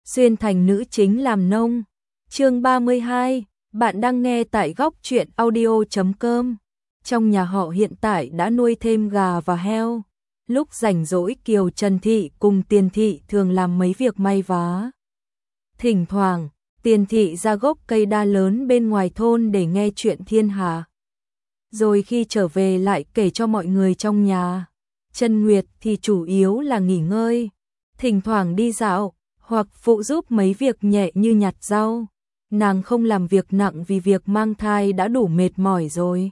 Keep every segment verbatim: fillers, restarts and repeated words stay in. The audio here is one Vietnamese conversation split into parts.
xuyên thành nữ chính làm nông. Chương ba mươi hai, bạn đang nghe tại góc truyện audio chấm com. Trong nhà họ hiện tại đã nuôi thêm gà và heo. Lúc rảnh rỗi Kiều Trần Thị cùng Tiền Thị thường làm mấy việc may vá. Thỉnh thoảng, Tiền Thị ra gốc cây đa lớn bên ngoài thôn để nghe chuyện thiên hạ. Rồi khi trở về lại kể cho mọi người trong nhà. Trân Nguyệt thì chủ yếu là nghỉ ngơi, thỉnh thoảng đi dạo, hoặc phụ giúp mấy việc nhẹ như nhặt rau. Nàng không làm việc nặng vì việc mang thai đã đủ mệt mỏi rồi.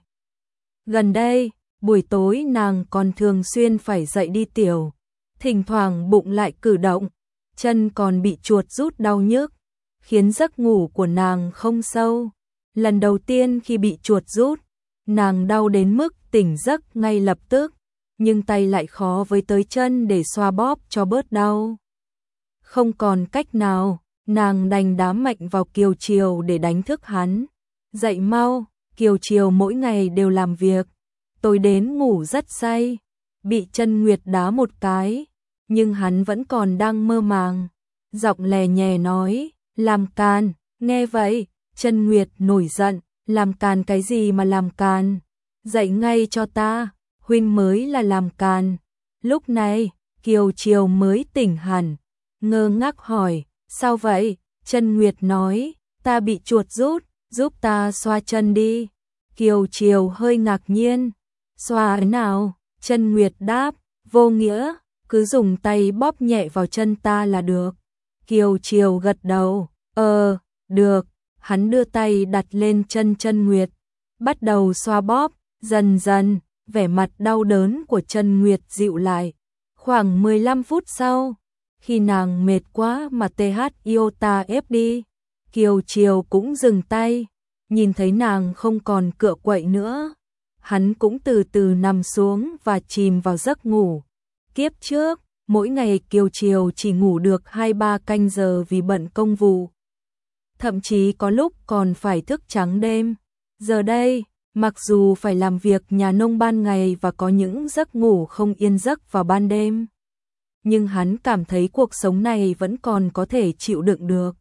Gần đây, buổi tối nàng còn thường xuyên phải dậy đi tiểu, thỉnh thoảng bụng lại cử động, chân còn bị chuột rút đau nhức, khiến giấc ngủ của nàng không sâu. Lần đầu tiên khi bị chuột rút, nàng đau đến mức tỉnh giấc ngay lập tức, nhưng tay lại khó với tới chân để xoa bóp cho bớt đau. Không còn cách nào, nàng đành đá mạnh vào Kiều Triều để đánh thức hắn. Dậy mau, Kiều Triều mỗi ngày đều làm việc, tối đến ngủ rất say, bị Trân Nguyệt đá một cái, nhưng hắn vẫn còn đang mơ màng. Giọng lè nhè nói, làm càn, nghe vậy, Trân Nguyệt nổi giận, làm càn cái gì mà làm càn, dậy ngay cho ta, huynh mới là làm càn. Lúc này, Kiều Triều mới tỉnh hẳn, ngơ ngác hỏi, sao vậy? Trân Nguyệt nói, ta bị chuột rút, giúp ta xoa chân đi. Kiều Triều hơi ngạc nhiên, xoa thế nào? Trân Nguyệt đáp, vô nghĩa, cứ dùng tay bóp nhẹ vào chân ta là được. Kiều Triều gật đầu, ờ, được. Hắn đưa tay đặt lên chân Trân Nguyệt, bắt đầu xoa bóp, dần dần, vẻ mặt đau đớn của Trân Nguyệt dịu lại. Khoảng mười lăm phút sau, khi nàng mệt quá mà tê hát iota ép đi, Kiều Triều cũng dừng tay, nhìn thấy nàng không còn cựa quậy nữa. Hắn cũng từ từ nằm xuống và chìm vào giấc ngủ. Kiếp trước, mỗi ngày Kiều Triều chỉ ngủ được hai ba canh giờ vì bận công vụ. Thậm chí có lúc còn phải thức trắng đêm. Giờ đây, mặc dù phải làm việc nhà nông ban ngày và có những giấc ngủ không yên giấc vào ban đêm, nhưng hắn cảm thấy cuộc sống này vẫn còn có thể chịu đựng được.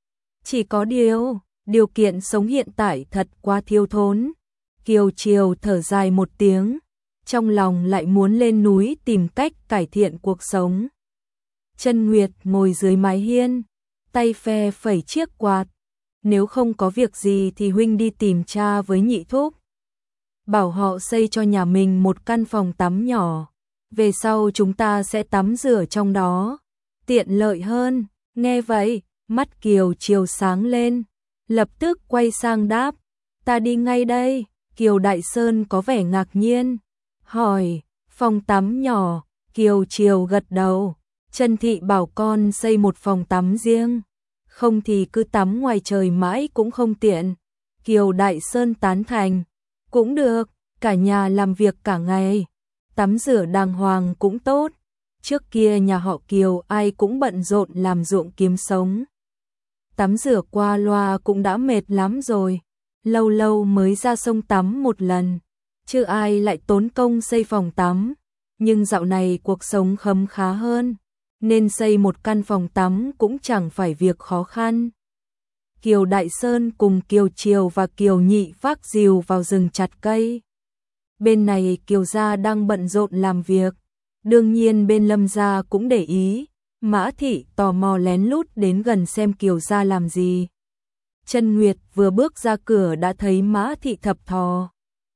Chỉ có điều, điều kiện sống hiện tại thật quá thiếu thốn. Kiều Triều thở dài một tiếng, trong lòng lại muốn lên núi tìm cách cải thiện cuộc sống. Trân Nguyệt ngồi dưới mái hiên, tay phe phẩy chiếc quạt. Nếu không có việc gì thì huynh đi tìm cha với nhị thúc, bảo họ xây cho nhà mình một căn phòng tắm nhỏ, về sau chúng ta sẽ tắm rửa trong đó, tiện lợi hơn. Nghe vậy, mắt Kiều Triều sáng lên, lập tức quay sang đáp, ta đi ngay đây. Kiều Đại Sơn có vẻ ngạc nhiên, hỏi, phòng tắm nhỏ? Kiều Triều gật đầu, Trân Thị bảo con xây một phòng tắm riêng, không thì cứ tắm ngoài trời mãi cũng không tiện. Kiều Đại Sơn tán thành, cũng được, cả nhà làm việc cả ngày, tắm rửa đàng hoàng cũng tốt. Trước kia nhà họ Kiều ai cũng bận rộn làm ruộng kiếm sống, tắm rửa qua loa cũng đã mệt lắm rồi, lâu lâu mới ra sông tắm một lần, chứ ai lại tốn công xây phòng tắm. Nhưng dạo này cuộc sống khấm khá hơn, nên xây một căn phòng tắm cũng chẳng phải việc khó khăn. Kiều Đại Sơn cùng Kiều Triều và Kiều Nhị vác rìu vào rừng chặt cây. Bên này Kiều gia đang bận rộn làm việc, đương nhiên bên Lâm gia cũng để ý. Mã Thị tò mò lén lút đến gần xem Kiều gia làm gì. Trân Nguyệt vừa bước ra cửa đã thấy Mã Thị thập thò,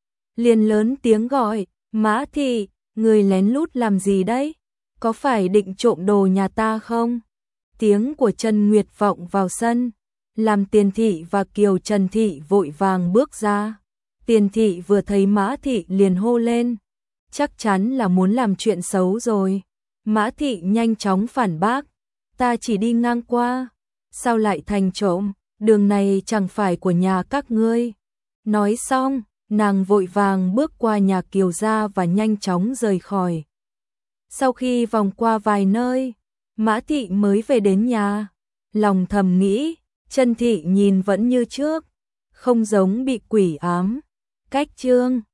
liền lớn tiếng gọi, Mã Thị, người lén lút làm gì đấy? Có phải định trộm đồ nhà ta không? Tiếng của Trân Nguyệt vọng vào sân, làm Tiền Thị và Kiều Trần Thị vội vàng bước ra. Tiền Thị vừa thấy Mã Thị liền hô lên, chắc chắn là muốn làm chuyện xấu rồi. Mã Thị nhanh chóng phản bác, ta chỉ đi ngang qua, sao lại thành trộm, đường này chẳng phải của nhà các ngươi. Nói xong, nàng vội vàng bước qua nhà Kiều gia và nhanh chóng rời khỏi. Sau khi vòng qua vài nơi, Mã Thị mới về đến nhà, lòng thầm nghĩ, Trân Thị nhìn vẫn như trước, không giống bị quỷ ám. Cách chương